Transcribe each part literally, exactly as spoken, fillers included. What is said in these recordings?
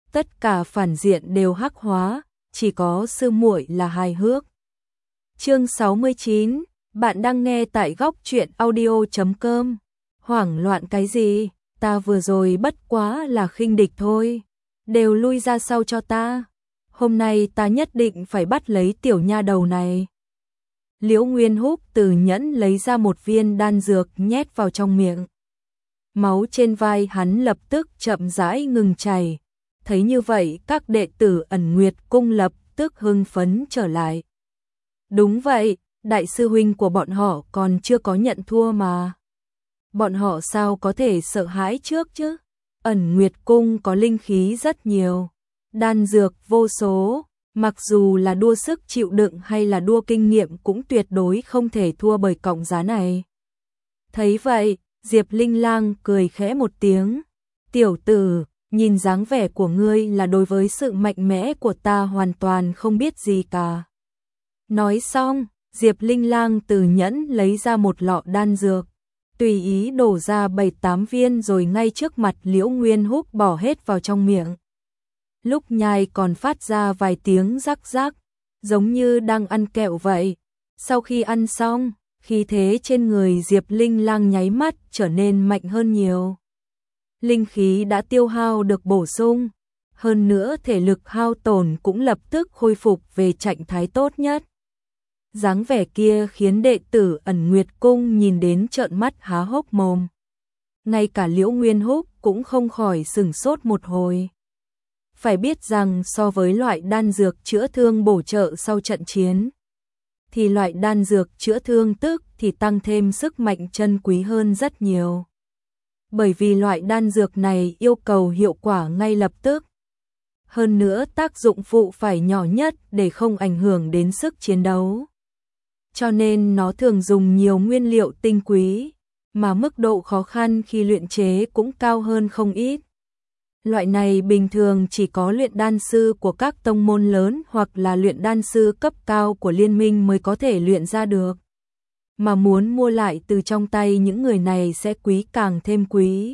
tất cả phản diện đều hắc hóa, chỉ có sư muội là hài hước. Chương sáu mươi chín, bạn đang nghe tại góc truyện audio chấm com. Hoảng loạn cái gì, ta vừa rồi bất quá là khinh địch thôi, đều lui ra sau cho ta. Hôm nay ta nhất định phải bắt lấy tiểu nha đầu này. Liễu Nguyên Húc từ nhẫn lấy ra một viên đan dược nhét vào trong miệng. Máu trên vai hắn lập tức chậm rãi ngừng chảy. Thấy như vậy, các đệ tử Ẩn Nguyệt Cung lập tức hưng phấn trở lại. Đúng vậy, đại sư huynh của bọn họ còn chưa có nhận thua mà. Bọn họ sao có thể sợ hãi trước chứ? Ẩn Nguyệt Cung có linh khí rất nhiều, đan dược vô số, mặc dù là đua sức chịu đựng hay là đua kinh nghiệm cũng tuyệt đối không thể thua bởi cọng giá này. Thấy vậy, Diệp Linh Lang cười khẽ một tiếng. Tiểu tử, nhìn dáng vẻ của ngươi là đối với sự mạnh mẽ của ta hoàn toàn không biết gì cả. Nói xong, Diệp Linh Lang từ nhẫn lấy ra một lọ đan dược, tùy ý đổ ra bảy tám viên rồi ngay trước mặt Liễu Nguyên Húc bỏ hết vào trong miệng. Lúc nhai còn phát ra vài tiếng rắc rắc, giống như đang ăn kẹo vậy. Sau khi ăn xong, khí thế trên người Diệp Linh Lang nháy mắt trở nên mạnh hơn nhiều. Linh khí đã tiêu hao được bổ sung, hơn nữa thể lực hao tổn cũng lập tức khôi phục về trạng thái tốt nhất. Dáng vẻ kia khiến đệ tử Ẩn Nguyệt Cung nhìn đến trợn mắt há hốc mồm. Ngay cả Liễu Nguyên Húc cũng không khỏi sửng sốt một hồi. Phải biết rằng so với loại đan dược chữa thương bổ trợ sau trận chiến, thì loại đan dược chữa thương tức thì tăng thêm sức mạnh chân quý hơn rất nhiều. Bởi vì loại đan dược này yêu cầu hiệu quả ngay lập tức. Hơn nữa tác dụng phụ phải nhỏ nhất để không ảnh hưởng đến sức chiến đấu. Cho nên nó thường dùng nhiều nguyên liệu tinh quý, mà mức độ khó khăn khi luyện chế cũng cao hơn không ít. Loại này bình thường chỉ có luyện đan sư của các tông môn lớn hoặc là luyện đan sư cấp cao của liên minh mới có thể luyện ra được. Mà muốn mua lại từ trong tay những người này sẽ quý càng thêm quý.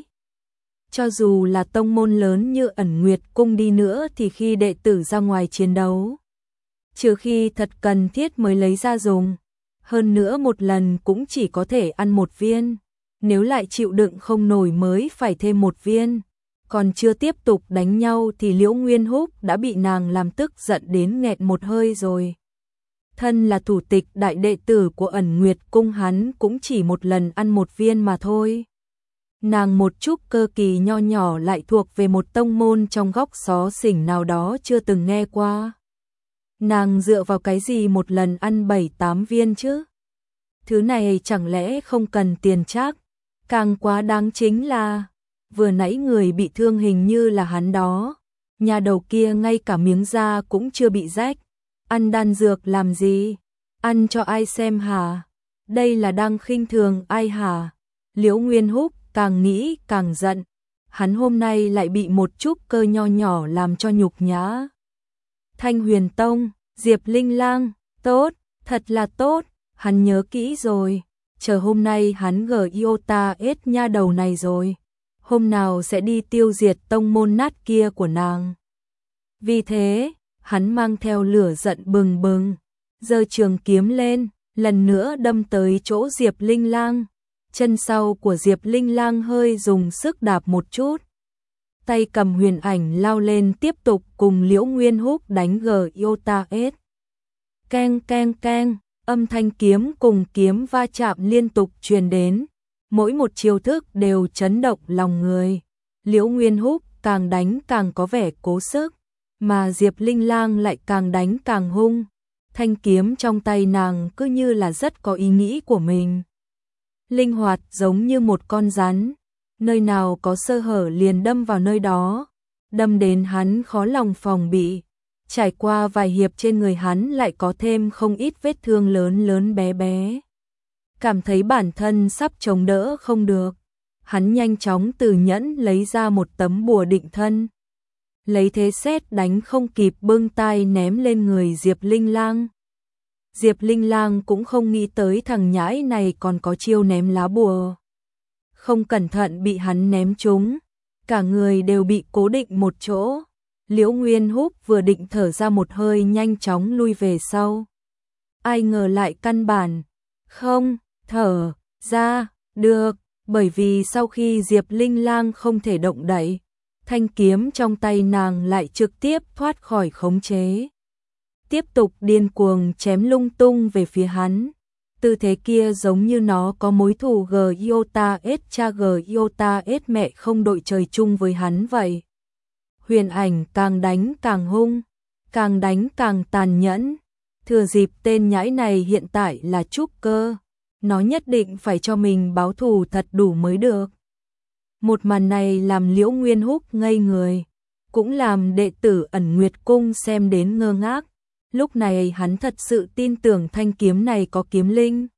Cho dù là tông môn lớn như Ẩn Nguyệt Cung đi nữa thì khi đệ tử ra ngoài chiến đấu, trừ khi thật cần thiết mới lấy ra dùng, hơn nữa một lần cũng chỉ có thể ăn một viên, nếu lại chịu đựng không nổi mới phải thêm một viên. Còn chưa tiếp tục đánh nhau thì Liễu Nguyên Húc đã bị nàng làm tức giận đến nghẹt một hơi rồi. Thân là thủ tịch đại đệ tử của Ẩn Nguyệt Cung, hắn cũng chỉ một lần ăn một viên mà thôi. Nàng một chút cơ kỳ nho nhỏ lại thuộc về một tông môn trong góc xó xỉnh nào đó chưa từng nghe qua. Nàng dựa vào cái gì một lần ăn bảy tám viên chứ? Thứ này chẳng lẽ không cần tiền trác? Càng quá đáng chính là vừa nãy người bị thương hình như là hắn đó. Nhà đầu kia ngay cả miếng da cũng chưa bị rách. Ăn đan dược làm gì? Ăn cho ai xem hả? Đây là đang khinh thường ai hả? Liễu Nguyên Húc càng nghĩ càng giận. Hắn hôm nay lại bị một chút cơ nho nhỏ làm cho nhục nhã. Thanh Huyền Tông, Diệp Linh Lang, tốt, thật là tốt, hắn nhớ kỹ rồi. Chờ hôm nay hắn gờ Iota ết nha đầu này rồi. Hôm nào sẽ đi tiêu diệt tông môn nát kia của nàng. Vì thế, hắn mang theo lửa giận bừng bừng, giơ trường kiếm lên, lần nữa đâm tới chỗ Diệp Linh Lang. Chân sau của Diệp Linh Lang hơi dùng sức đạp một chút. Tay cầm huyền ảnh lao lên tiếp tục cùng Liễu Nguyên Húc đánh gờ Iota ết. Keng keng keng, âm thanh kiếm cùng kiếm va chạm liên tục truyền đến. Mỗi một chiêu thức đều chấn động lòng người. Liễu Nguyên Húc càng đánh càng có vẻ cố sức, mà Diệp Linh Lang lại càng đánh càng hung. Thanh kiếm trong tay nàng cứ như là rất có ý nghĩ của mình. Linh hoạt giống như một con rắn, nơi nào có sơ hở liền đâm vào nơi đó, đâm đến hắn khó lòng phòng bị. Trải qua vài hiệp trên người hắn lại có thêm không ít vết thương lớn lớn bé bé. Cảm thấy bản thân sắp chống đỡ không được, hắn nhanh chóng từ nhẫn lấy ra một tấm bùa định thân. Lấy thế sét đánh không kịp bưng tay ném lên người Diệp Linh Lang. Diệp Linh Lang cũng không nghĩ tới thằng nhãi này còn có chiêu ném lá bùa. Không cẩn thận bị hắn ném trúng, cả người đều bị cố định một chỗ. Liễu Nguyên Húc vừa định thở ra một hơi nhanh chóng lui về sau. Ai ngờ lại căn bản không thở ra được, bởi vì sau khi Diệp Linh Lang không thể động đậy, thanh kiếm trong tay nàng lại trực tiếp thoát khỏi khống chế. Tiếp tục điên cuồng chém lung tung về phía hắn. Tư thế kia giống như nó có mối thù G Iota S cha G Iota S mẹ không đội trời chung với hắn vậy. Huyền Ảnh càng đánh càng hung, càng đánh càng tàn nhẫn. Thừa dịp tên nhãi này hiện tại là trúc cơ, nó nhất định phải cho mình báo thù thật đủ mới được. Một màn này làm Liễu Nguyên Húc ngây người, cũng làm đệ tử Ẩn Nguyệt Cung xem đến ngơ ngác. Lúc này hắn thật sự tin tưởng thanh kiếm này có kiếm linh.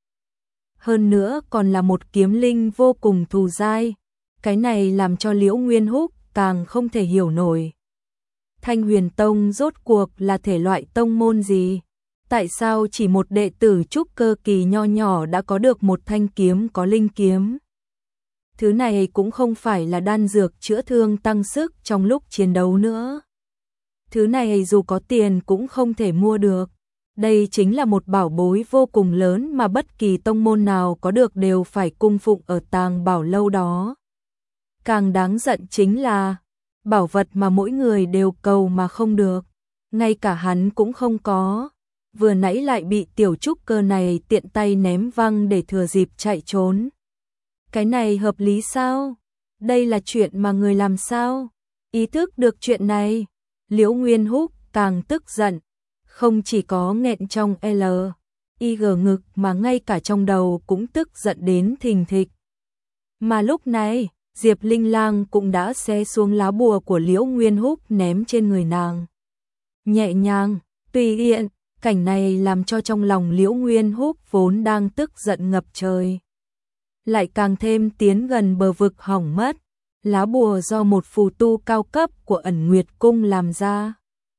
Hơn nữa còn là một kiếm linh vô cùng thù dai. Cái này làm cho Liễu Nguyên Húc càng không thể hiểu nổi. Thanh Huyền Tông rốt cuộc là thể loại tông môn gì? Tại sao chỉ một đệ tử trúc cơ kỳ nho nhỏ đã có được một thanh kiếm có linh kiếm? Thứ này cũng không phải là đan dược chữa thương tăng sức trong lúc chiến đấu nữa. Thứ này dù có tiền cũng không thể mua được. Đây chính là một bảo bối vô cùng lớn mà bất kỳ tông môn nào có được đều phải cung phụng ở tàng bảo lâu đó. Càng đáng giận chính là bảo vật mà mỗi người đều cầu mà không được, ngay cả hắn cũng không có. Vừa nãy lại bị tiểu trúc cơ này tiện tay ném văng để thừa dịp chạy trốn. Cái này hợp lý sao? Đây là chuyện mà người làm sao? Ý thức được chuyện này, Liễu Nguyên Húc càng tức giận, không chỉ có nghẹn trong L, I G ngực mà ngay cả trong đầu cũng tức giận đến thình thịch. Mà lúc này, Diệp Linh Lang cũng đã xé xuống lá bùa của Liễu Nguyên Húc ném trên người nàng. Nhẹ nhàng, tùy tiện, cảnh này làm cho trong lòng Liễu Nguyên Húc vốn đang tức giận ngập trời, lại càng thêm tiến gần bờ vực hỏng mất. Lá bùa do một phù tu cao cấp của Ẩn Nguyệt Cung làm ra,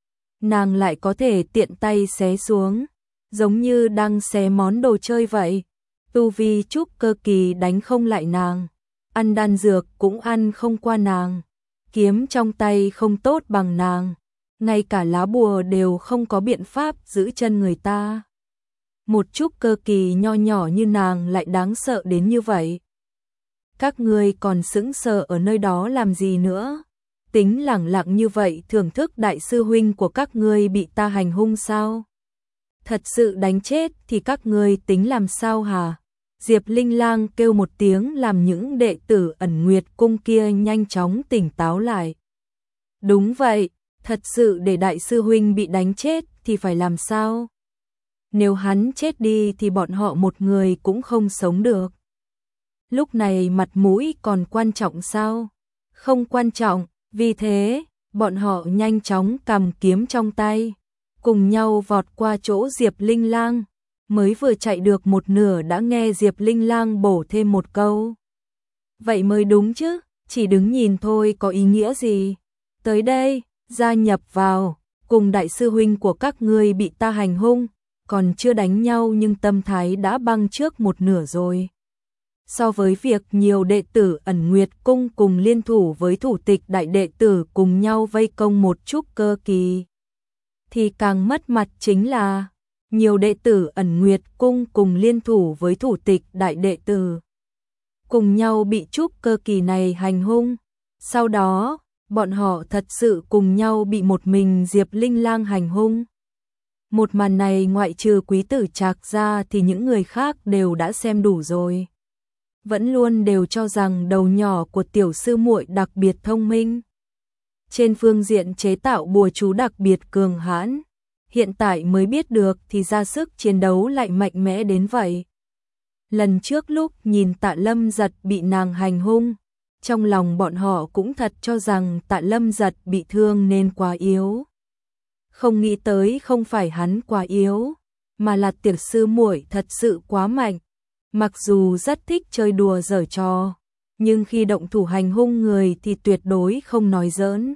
nàng lại có thể tiện tay xé xuống, giống như đang xé món đồ chơi vậy. Tu vi trúc cơ kỳ đánh không lại nàng, ăn đan dược cũng ăn không qua nàng, kiếm trong tay không tốt bằng nàng, ngay cả lá bùa đều không có biện pháp giữ chân người ta. Một trúc cơ kỳ nho nhỏ như nàng lại đáng sợ đến như vậy. Các ngươi còn sững sờ ở nơi đó làm gì nữa? Tính lẳng lặng như vậy thưởng thức đại sư huynh của các ngươi bị ta hành hung sao? Thật sự đánh chết thì các ngươi tính làm sao hả? Diệp Linh Lang kêu một tiếng làm những đệ tử Ẩn Nguyệt Cung kia nhanh chóng tỉnh táo lại. Đúng vậy, thật sự để đại sư huynh bị đánh chết thì phải làm sao? Nếu hắn chết đi thì bọn họ một người cũng không sống được. Lúc này mặt mũi còn quan trọng sao? Không quan trọng, vì thế, bọn họ nhanh chóng cầm kiếm trong tay, cùng nhau vọt qua chỗ Diệp Linh Lang, mới vừa chạy được một nửa đã nghe Diệp Linh Lang bổ thêm một câu. Vậy mới đúng chứ, chỉ đứng nhìn thôi có ý nghĩa gì? Tới đây, gia nhập vào, cùng đại sư huynh của các ngươi bị ta hành hung, còn chưa đánh nhau nhưng tâm thái đã băng trước một nửa rồi. So với việc nhiều đệ tử Ẩn Nguyệt Cung cùng liên thủ với thủ tịch đại đệ tử cùng nhau vây công một trúc cơ kỳ, thì càng mất mặt chính là nhiều đệ tử Ẩn Nguyệt Cung cùng liên thủ với thủ tịch đại đệ tử cùng nhau bị trúc cơ kỳ này hành hung. Sau đó, bọn họ thật sự cùng nhau bị một mình Diệp Linh Lang hành hung. Một màn này ngoại trừ Quý Tử Trạc ra thì những người khác đều đã xem đủ rồi. Vẫn luôn đều cho rằng đầu nhỏ của tiểu sư muội đặc biệt thông minh. Trên phương diện chế tạo bùa chú đặc biệt cường hãn. Hiện tại mới biết được thì ra sức chiến đấu lại mạnh mẽ đến vậy. Lần trước lúc nhìn Tạ Lâm Giật bị nàng hành hung, trong lòng bọn họ cũng thật cho rằng Tạ Lâm Giật bị thương nên quá yếu. Không nghĩ tới không phải hắn quá yếu, mà là tiểu sư muội thật sự quá mạnh. Mặc dù rất thích chơi đùa giở trò, nhưng khi động thủ hành hung người thì tuyệt đối không nói giỡn.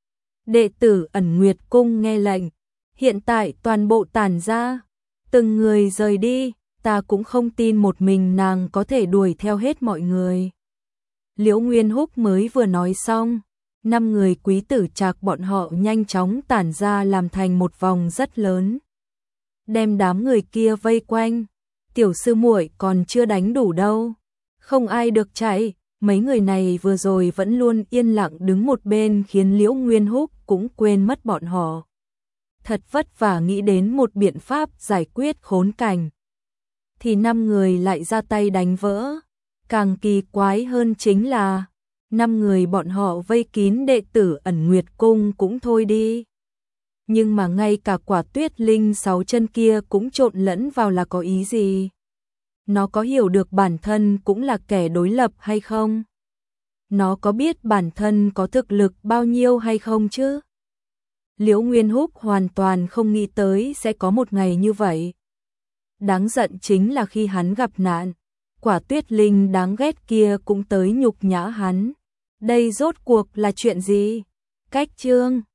Đệ tử Ẩn Nguyệt Cung nghe lệnh, hiện tại toàn bộ tản ra, từng người rời đi, ta cũng không tin một mình nàng có thể đuổi theo hết mọi người. Liễu Nguyên Húc mới vừa nói xong, Năm người quý tử Trạc bọn họ nhanh chóng tản ra làm thành một vòng rất lớn, đem đám người kia vây quanh. Tiểu sư muội còn chưa đánh đủ đâu, không ai được chạy. Mấy người này vừa rồi vẫn luôn yên lặng đứng một bên khiến Liễu Nguyên Húc cũng quên mất bọn họ. Thật vất vả nghĩ đến một biện pháp giải quyết khốn cảnh, thì năm người lại ra tay đánh vỡ. Càng kỳ quái hơn chính là năm người bọn họ vây kín đệ tử Ẩn Nguyệt Cung cũng thôi đi, nhưng mà ngay cả Quả Tuyết Linh sáu chân kia cũng trộn lẫn vào là có ý gì? Nó có hiểu được bản thân cũng là kẻ đối lập hay không? Nó có biết bản thân có thực lực bao nhiêu hay không chứ? Liễu Nguyên Húc hoàn toàn không nghĩ tới sẽ có một ngày như vậy. Đáng giận chính là khi hắn gặp nạn, Quả Tuyết Linh đáng ghét kia cũng tới nhục nhã hắn. Đây rốt cuộc là chuyện gì? Cách chương